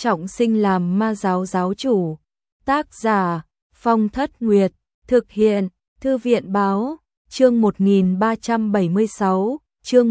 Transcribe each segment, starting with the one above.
trọng sinh làm ma giáo giáo chủ. Tác giả Phong Thất Nguyệt, thực hiện Thư viện báo, chương 1376, chương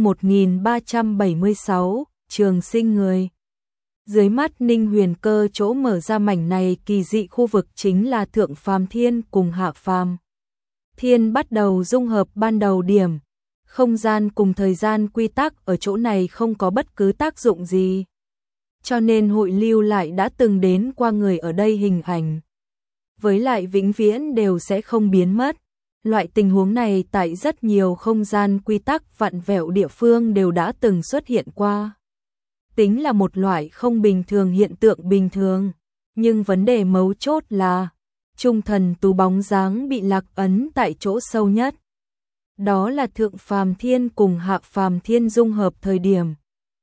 1376, trường sinh người. Dưới mắt Ninh Huyền Cơ chỗ mở ra mảnh này kỳ dị khu vực chính là Thượng Phàm Thiên cùng Hạ Phàm Thiên bắt đầu dung hợp ban đầu điểm. Không gian cùng thời gian quy tắc ở chỗ này không có bất cứ tác dụng gì. Cho nên hội lưu lại đã từng đến qua người ở đây hình ảnh. Với lại vĩnh viễn đều sẽ không biến mất. Loại tình huống này tại rất nhiều không gian quy tắc vặn vẹo địa phương đều đã từng xuất hiện qua. Tính là một loại không bình thường hiện tượng bình thường. Nhưng vấn đề mấu chốt là Trung Thần Tú bóng dáng bị lạc ấn tại chỗ sâu nhất. Đó là Thượng Phàm Thiên cùng Hạ Phàm Thiên dung hợp thời điểm.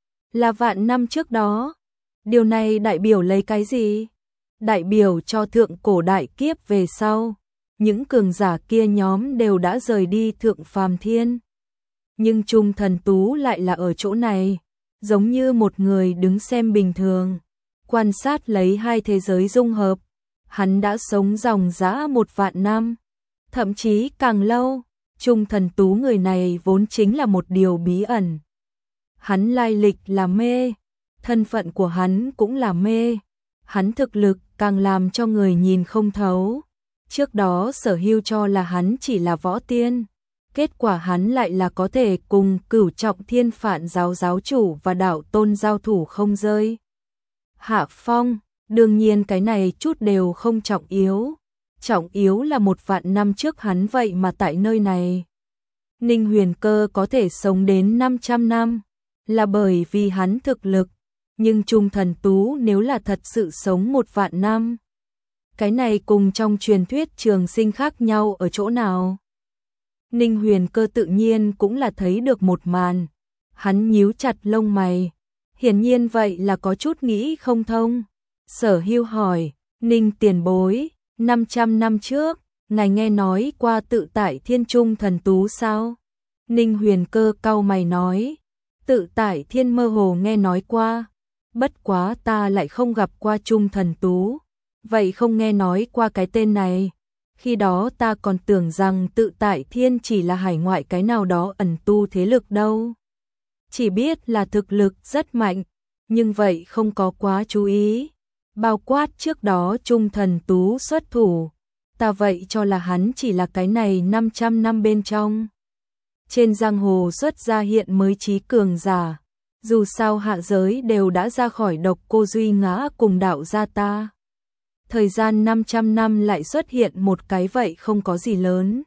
Là vạn năm trước đó. Điều này đại biểu lấy cái gì? Đại biểu cho thượng cổ đại kiếp về sau. Những cường giả kia nhóm đều đã rời đi Thượng Phàm Thiên. Nhưng Trung Thần Tú lại là ở chỗ này. Giống như một người đứng xem bình thường. Quan sát lấy hai thế giới dung hợp. Hắn đã sống dòng dã 1 vạn năm. Thậm chí càng lâu. Trung Thần Tú người này vốn chính là một điều bí ẩn. Hắn lai lịch là mê. Thân phận của hắn cũng là mê. Hắn thực lực càng làm cho người nhìn không thấu. Trước đó Sở Hưu cho là hắn chỉ là võ tiên. Kết quả hắn lại là có thể cùng Cửu Trọng Thiên Phạn giáo giáo chủ và đạo tôn giao thủ không rơi. Hạ Phong, đương nhiên cái này chút đều không trọng yếu. Trọng yếu là 1 vạn năm trước hắn vậy mà tại nơi này. Ninh Huyền Cơ có thể sống đến 500 năm. Là bởi vì hắn thực lực. Nhưng Trung Thần Tú nếu là thật sự sống 1 vạn năm. Cái này cùng trong truyền thuyết trường sinh khác nhau ở chỗ nào? Ninh Huyền Cơ tự nhiên cũng là thấy được một màn. Hắn nhíu chặt lông mày. Hiển nhiên vậy là có chút nghĩ không thông. Sở Hưu hỏi, Ninh tiền bối, 500 năm trước, ngài nghe nói qua tự tại Thiên Trung Thần Tú sao? Ninh Huyền Cơ cau mày nói, tự tại Thiên mơ hồ nghe nói qua. Bất quá ta lại không gặp qua Trung Thần Tú. Vậy không nghe nói qua cái tên này. Khi đó ta còn tưởng rằng tự tại Thiên chỉ là hải ngoại cái nào đó ẩn tu thế lực đâu. Chỉ biết là thực lực rất mạnh. Nhưng vậy không có quá chú ý. Bao quát trước đó Trung Thần Tú xuất thủ. Ta vậy cho là hắn chỉ là cái này 500 năm bên trong. Trên giang hồ xuất ra hiện mới trí cường giả. Dù sao hạ giới đều đã ra khỏi độc cô Duy Ngã cùng đạo gia ta. Thời gian 500 năm lại xuất hiện một cái vậy không có gì lớn.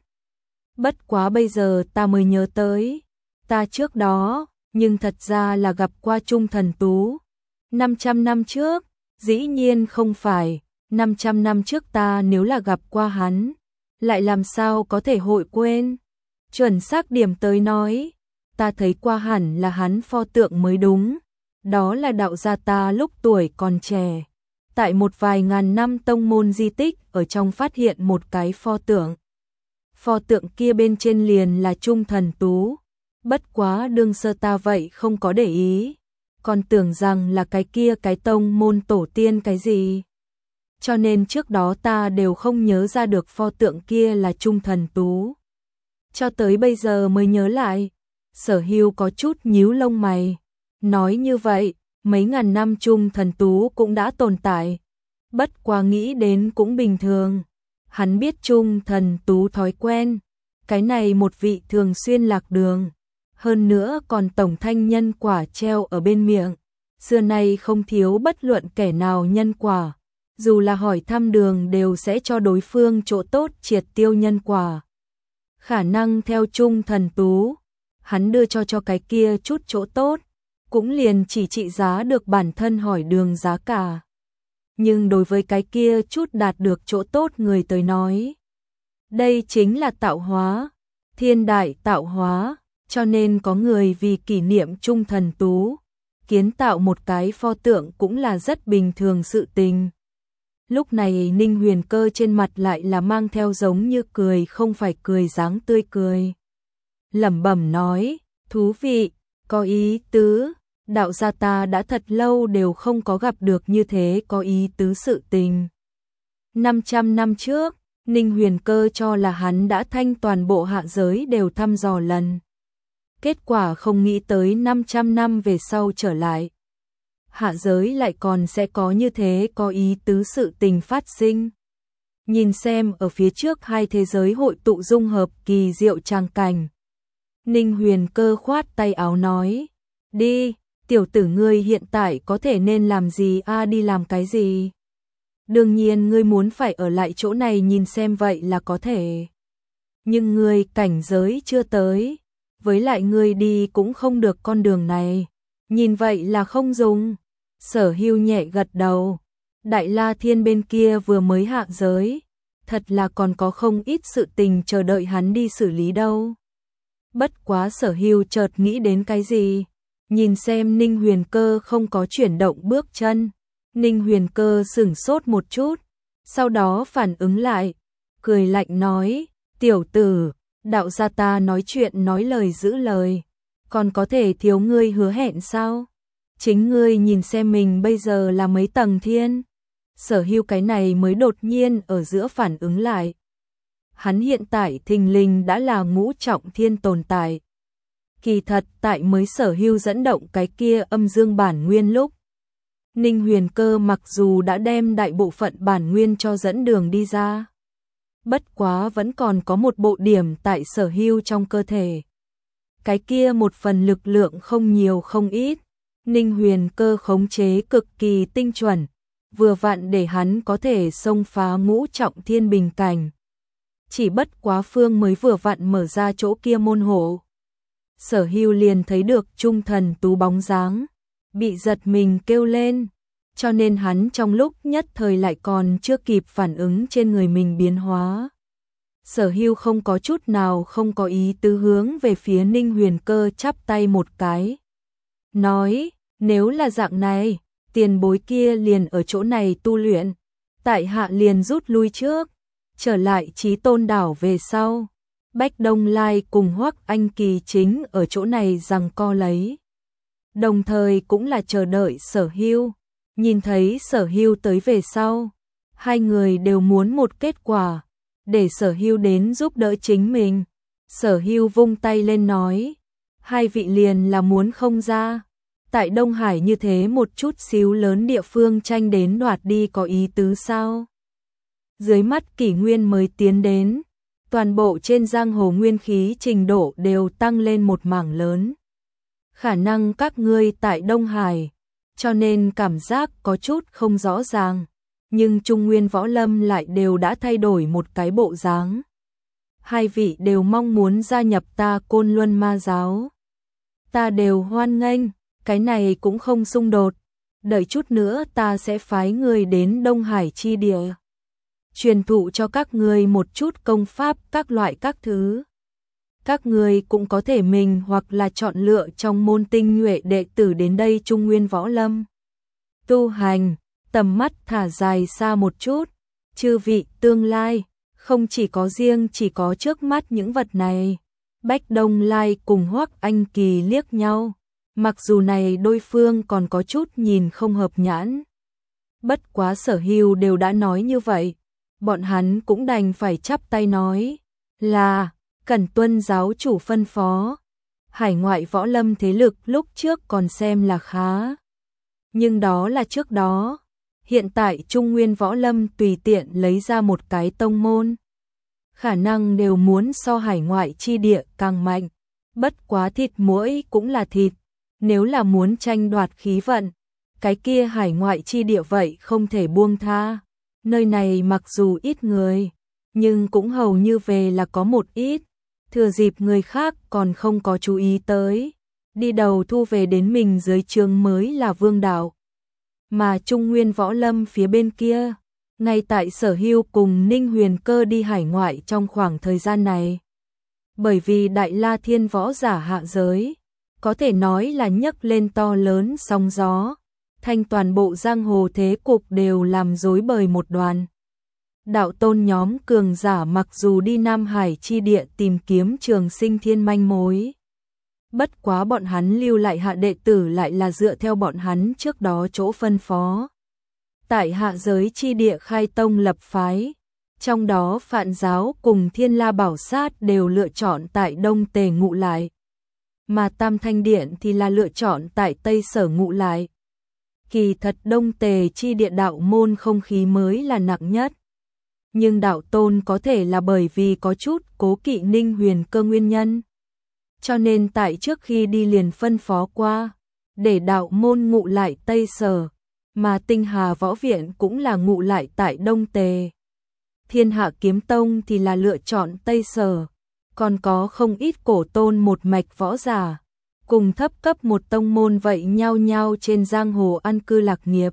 Bất quá bây giờ ta mới nhớ tới. Ta trước đó, nhưng thật ra là gặp qua Trung Thần Tú. 500 năm trước, dĩ nhiên không phải. 500 năm trước ta nếu là gặp qua hắn, lại làm sao có thể hội quên. Chuẩn xác điểm tới nói. Ta thấy qua hẳn là hắn pho tượng mới đúng. Đó là đạo gia ta lúc tuổi còn trẻ. Tại một vài ngàn năm tông môn di tích ở trong phát hiện một cái pho tượng. Pho tượng kia bên trên liền là Trung Thần Tú. Bất quá đương sơ ta vậy không có để ý. Còn tưởng rằng là cái kia cái tông môn tổ tiên cái gì. Cho nên trước đó ta đều không nhớ ra được pho tượng kia là Trung Thần Tú. Cho tới bây giờ mới nhớ lại. Sở Hưu có chút nhíu lông mày. Nói như vậy, mấy ngàn năm Trung Thần Tú cũng đã tồn tại. Bất quá nghĩ đến cũng bình thường. Hắn biết Trung Thần Tú thói quen. Cái này một vị thường xuyên lạc đường. Hơn nữa còn tổng thanh nhân quả treo ở bên miệng. Xưa nay không thiếu bất luận kẻ nào nhân quả. Dù là hỏi thăm đường đều sẽ cho đối phương chỗ tốt triệt tiêu nhân quả. Khả năng theo Trung Thần Tú. Hắn đưa cho cái kia chút chỗ tốt, cũng liền chỉ trị giá được bản thân hỏi đường giá cả. Nhưng đối với cái kia chút đạt được chỗ tốt người tới nói, đây chính là tạo hóa, thiên đại tạo hóa, cho nên có người vì kỷ niệm Trung Thần Tú, kiến tạo một cái pho tượng cũng là rất bình thường sự tình. Lúc này Ninh Huyền Cơ trên mặt lại là mang theo giống như cười không phải cười dáng tươi cười. Lẩm bẩm nói, thú vị, có ý tứ, đạo gia ta đã thật lâu đều không có gặp được như thế có ý tứ sự tình. 500 năm trước, Ninh Huyền Cơ cho là hắn đã thanh toàn bộ hạ giới đều thăm dò lần. Kết quả không nghĩ tới 500 năm về sau trở lại. Hạ giới lại còn sẽ có như thế có ý tứ sự tình phát sinh. Nhìn xem ở phía trước hai thế giới hội tụ dung hợp kỳ diệu tràng cảnh. Ninh Huyền Cơ khoát tay áo nói, đi, tiểu tử ngươi hiện tại có thể nên làm gì đi làm cái gì? Đương nhiên ngươi muốn phải ở lại chỗ này nhìn xem vậy là có thể. Nhưng ngươi cảnh giới chưa tới, với lại ngươi đi cũng không được con đường này, nhìn vậy là không dùng. Sở Hưu nhẹ gật đầu, Đại La Thiên bên kia vừa mới hạ giới, thật là còn có không ít sự tình chờ đợi hắn đi xử lý đâu. Bất quá Sở Hưu chợt nghĩ đến cái gì, nhìn xem Ninh Huyền Cơ không có chuyển động bước chân. Ninh Huyền Cơ sửng sốt một chút, sau đó phản ứng lại, cười lạnh nói, tiểu tử, đạo gia ta nói chuyện nói lời giữ lời, còn có thể thiếu ngươi hứa hẹn sao? Chính ngươi nhìn xem mình bây giờ là mấy tầng thiên. Sở Hưu cái này mới đột nhiên ở giữa phản ứng lại. Hắn hiện tại thình lình đã là ngũ trọng thiên tồn tại. Kỳ thật tại mới Sở Hưu dẫn động cái kia âm dương bản nguyên lúc, Ninh Huyền Cơ mặc dù đã đem đại bộ phận bản nguyên cho dẫn đường đi ra, bất quá vẫn còn có một bộ điểm tại Sở Hưu trong cơ thể. Cái kia một phần lực lượng không nhiều không ít, Ninh Huyền Cơ khống chế cực kỳ tinh chuẩn, vừa vặn để hắn có thể xông phá ngũ trọng thiên bình cảnh. Chỉ bất quá phương mới vừa vặn mở ra chỗ kia môn hộ, Sở Hưu liền thấy được Trung Thần Tú bóng dáng, bị giật mình kêu lên, cho nên hắn trong lúc nhất thời lại còn chưa kịp phản ứng trên người mình biến hóa. Sở Hưu không có chút nào không có ý tứ hướng về phía Ninh Huyền Cơ chắp tay một cái. Nói, nếu là dạng này, tiền bối kia liền ở chỗ này tu luyện, tại hạ liền rút lui trước, trở lại Chí Tôn đảo về sau. Bách Đông Lai cùng Hoắc Anh Kỳ chính ở chỗ này giằng co lấy. Đồng thời cũng là chờ đợi Sở Hưu. Nhìn thấy Sở Hưu tới về sau, hai người đều muốn một kết quả, để Sở Hưu đến giúp đỡ chính mình. Sở Hưu vung tay lên nói, hai vị liền là muốn không ra. Tại Đông Hải như thế một chút xíu lớn địa phương tranh đến đoạt đi có ý tứ sao? Dưới mắt kỷ nguyên mới tiến đến, toàn bộ trên giang hồ nguyên khí trình độ đều tăng lên một mảng lớn. Khả năng các ngươi tại Đông Hải, cho nên cảm giác có chút không rõ ràng, nhưng Trung Nguyên Võ Lâm lại đều đã thay đổi một cái bộ dáng. Hai vị đều mong muốn gia nhập ta Côn Luân Ma giáo. Ta đều hoan nghênh, cái này cũng không xung đột. Đợi chút nữa ta sẽ phái người đến Đông Hải chi địa, truyền thụ cho các ngươi một chút công pháp các loại các thứ. Các ngươi cũng có thể mình hoặc là chọn lựa trong môn tinh nhuệ đệ tử đến đây Trung Nguyên Võ Lâm tu hành, tầm mắt thả dài xa một chút. Chư vị tương lai, không chỉ có riêng chỉ có trước mắt những vật này. Bách Đông Lai cùng Hoắc Anh Kỳ liếc nhau, mặc dù này đôi phương còn có chút nhìn không hợp nhãn. Bất quá Sở Hưu đều đã nói như vậy, bọn hắn cũng đành phải chắp tay nói là cần tuân giáo chủ phân phó. Hải ngoại võ lâm thế lực lúc trước còn xem là khá, nhưng đó là trước đó. Hiện tại Trung Nguyên Võ Lâm tùy tiện lấy ra một cái tông môn, khả năng đều muốn so hải ngoại chi địa càng mạnh. Bất quá thịt muỗi cũng là thịt, nếu là muốn tranh đoạt khí vận, cái kia hải ngoại chi địa vậy không thể buông tha. Nơi này mặc dù ít người, nhưng cũng hầu như về là có một ít, thừa dịp người khác còn không có chú ý tới, đi đầu thu về đến mình dưới trướng mới là vương đạo. Mà Trung Nguyên Võ Lâm phía bên kia, ngay tại Sở Hưu cùng Ninh Huyền Cơ đi hải ngoại trong khoảng thời gian này, bởi vì Đại La Thiên võ giả hạ giới, có thể nói là nhấc lên to lớn sóng gió, thành toàn bộ giang hồ thế cục đều làm rối bời một đoàn. Đạo tôn nhóm cường giả mặc dù đi Nam Hải chi địa tìm kiếm trường sinh thiên manh mối, Bất quá bọn hắn lưu lại hạ đệ tử lại là dựa theo bọn hắn trước đó chỗ phân phó. Tại hạ giới chi địa khai tông lập phái, trong đó Phạn giáo cùng Thiên La Bảo Sát đều lựa chọn tại Đông Tề ngụ lại, mà Tam Thanh Điện thì là lựa chọn tại Tây Sở ngụ lại. Kỳ thật Đông Tề chi địa đạo môn không khí mới là nặng nhất. Nhưng đạo tôn có thể là bởi vì có chút cố kỵ Ninh Huyền Cơ nguyên nhân. Cho nên tại trước khi đi liền phân phó qua, để đạo môn ngụ lại Tây Sở, mà Tinh Hà Võ Viện cũng là ngụ lại tại Đông Tề. Thiên Hạ Kiếm Tông thì là lựa chọn Tây Sở, còn có không ít cổ tôn một mạch võ giả, cùng thấp cấp một tông môn vậy nhau nhau trên giang hồ an cư lạc nghiệp.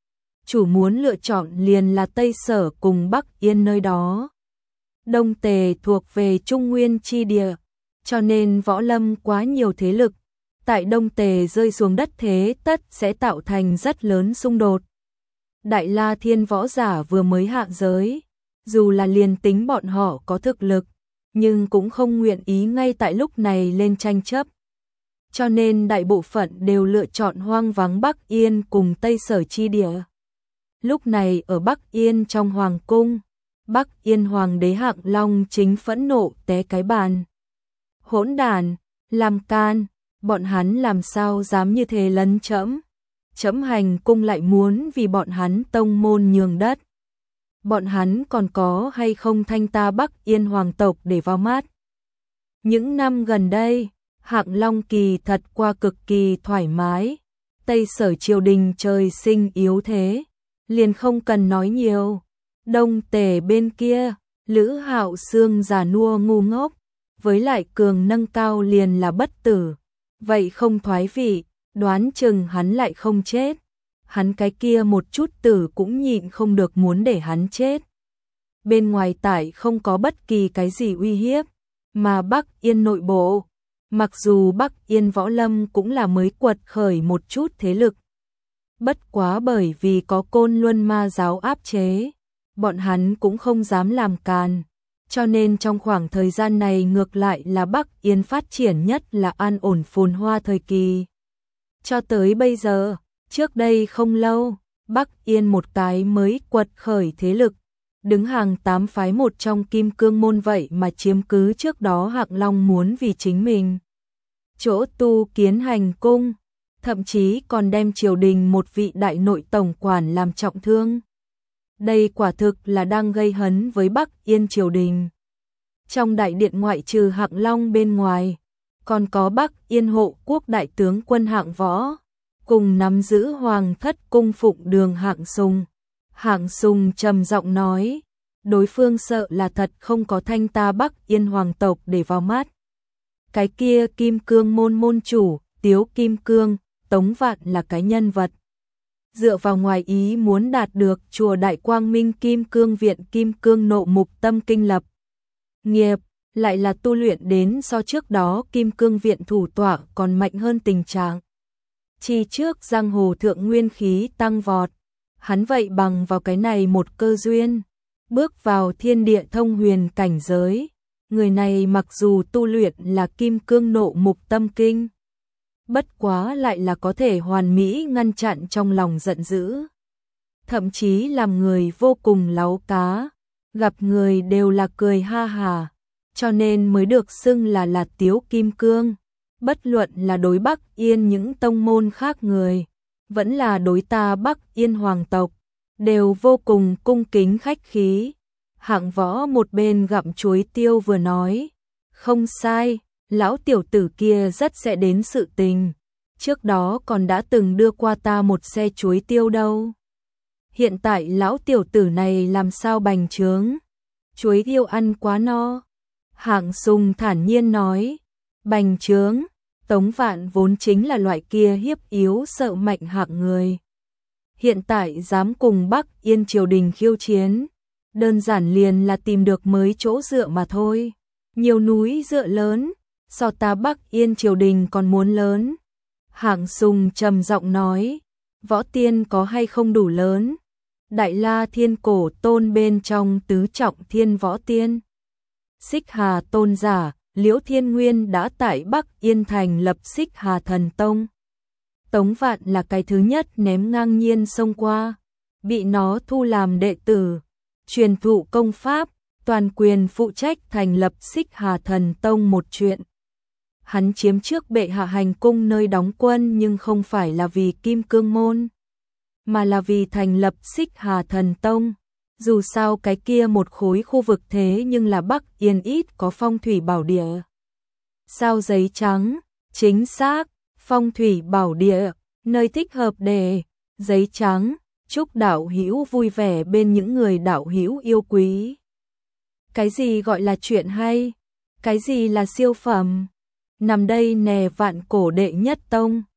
Chủ muốn lựa chọn liền là Tây Sở cùng Bắc Yên nơi đó. Đông Tề thuộc về Trung Nguyên chi địa, cho nên võ lâm quá nhiều thế lực, tại Đông Tề rơi xuống đất thế tất sẽ tạo thành rất lớn xung đột. Đại La Thiên võ giả vừa mới hạ giới, dù là liền tính bọn họ có thực lực, nhưng cũng không nguyện ý ngay tại lúc này lên tranh chấp. Cho nên đại bộ phận đều lựa chọn hoang vắng Bắc Yên cùng Tây Sở chi địa. Lúc này ở Bắc Yên trong Hoàng cung, Bắc Yên Hoàng đế Hạng Long chính phẫn nộ té cái bàn. Hỗn đàn, làm can, bọn hắn làm sao dám như thế lấn trẫm? Trẫm hành cung lại muốn vì bọn hắn tông môn nhường đất. Bọn hắn còn có hay không thanh ta Bắc Yên hoàng tộc để vào mắt? Những năm gần đây, Hạng Long kỳ thật qua cực kỳ thoải mái. Tây Sở triều đình trời sinh yếu thế, liền không cần nói nhiều. Đông Tề bên kia, Lữ Hạo Xương già nua ngu ngốc, với lại cường nâng cao liền là bất tử. Vậy không thoái vị, đoán chừng hắn lại không chết. Hắn cái kia một chút tử cũng nhịn không được muốn để hắn chết. Bên ngoài tại không có bất kỳ cái gì uy hiếp, mà Bắc Yên nội bộ, mặc dù Bắc Yên võ lâm cũng là mới quật khởi một chút thế lực. Bất quá bởi vì có Côn Luân Ma giáo áp chế, bọn hắn cũng không dám làm càn. Cho nên trong khoảng thời gian này ngược lại là Bắc Yên phát triển nhất là an ổn phồn hoa thời kỳ. Cho tới bây giờ, trước đây không lâu, Bắc Yên một cái mới quật khởi thế lực, đứng hàng 8 phái một trong Kim Cương môn vậy mà chiếm cứ trước đó Hạng Long muốn vì chính mình chỗ tu kiến hành cung, thậm chí còn đem triều đình một vị đại nội tổng quản làm trọng thương. Đây quả thực là đang gây hấn với Bắc Yên triều đình. Trong đại điện ngoại trừ Hạng Long bên ngoài, còn có Bắc Yên hộ quốc đại tướng quân Hạng Võ, cùng nắm giữ hoàng thất cung phụng Đường Hạng Sùng. Hạng Sùng trầm giọng nói, đối phương sợ là thật không có thanh ta Bắc Yên hoàng tộc để vào mắt. Cái kia Kim Cương môn môn chủ, Tiếu Kim Cương, Tống Vạn là cái nhân vật. Dựa vào ngoài ý muốn đạt được chùa Đại Quang Minh Kim Cương Viện Kim Cương Nộ Mục Tâm Kinh lập nghiệp, lại là tu luyện đến so trước đó Kim Cương Viện thủ tọa còn mạnh hơn tình trạng. Chi trước giang hồ thượng nguyên khí tăng vọt, hắn vậy bằng vào cái này một cơ duyên, bước vào thiên địa thông huyền cảnh giới. Người này mặc dù tu luyện là Kim Cương Nộ Mục Tâm Kinh, bất quá lại là có thể hoàn mỹ ngăn chặn trong lòng giận dữ. Thậm chí làm người vô cùng láu cá, gặp người đều là cười ha hà, cho nên mới được xưng là Tiếu Kim Cương. Bất luận là đối Bắc Yên những tông môn khác người, vẫn là đối ta Bắc Yên hoàng tộc, đều vô cùng cung kính khách khí. Hạng Võ một bên gặm chuối tiêu vừa nói, không sai, lão tiểu tử kia rất sẽ đến sự tình. Trước đó còn đã từng đưa qua ta một xe chuối tiêu đâu. Hiện tại lão tiểu tử này làm sao bành trướng, chuối tiêu ăn quá no. Hạng Sùng thản nhiên nói, bành trướng. Tống Vạn vốn chính là loại kia hiếp yếu sợ mạnh hạng người. Hiện tại dám cùng Bắc Yên triều đình khiêu chiến, đơn giản liền là tìm được mới chỗ dựa mà thôi. Nhiều núi dựa lớn, so ta Bắc Yên triều đình còn muốn lớn. Hạng Sùng trầm giọng nói, võ tiên có hay không đủ lớn? Đại La Thiên cổ tôn bên trong tứ trọng thiên võ tiên. Xích Hà tôn giả, Liễu Thiên Nguyên đã tại Bắc Yên thành lập Xích Hà Thần Tông. Tống Vạn là cái thứ nhất ném ngang nhiên xông qua, bị nó thu làm đệ tử, truyền thụ công pháp, toàn quyền phụ trách thành lập Xích Hà Thần Tông một chuyện. Hắn chiếm trước bệ hạ hành cung nơi đóng quân nhưng không phải là vì Kim Cương Môn, mà là vì thành lập Xích Hà Thần Tông. Dù sao cái kia một khối khu vực thế nhưng là Bắc Yên ít có phong thủy bảo địa. Sao giấy trắng, chính xác, phong thủy bảo địa, nơi thích hợp để giấy trắng, chúc đạo hữu vui vẻ bên những người đạo hữu yêu quý. Cái gì gọi là chuyện hay? Cái gì là siêu phẩm? Nằm đây nè vạn cổ đệ nhất tông.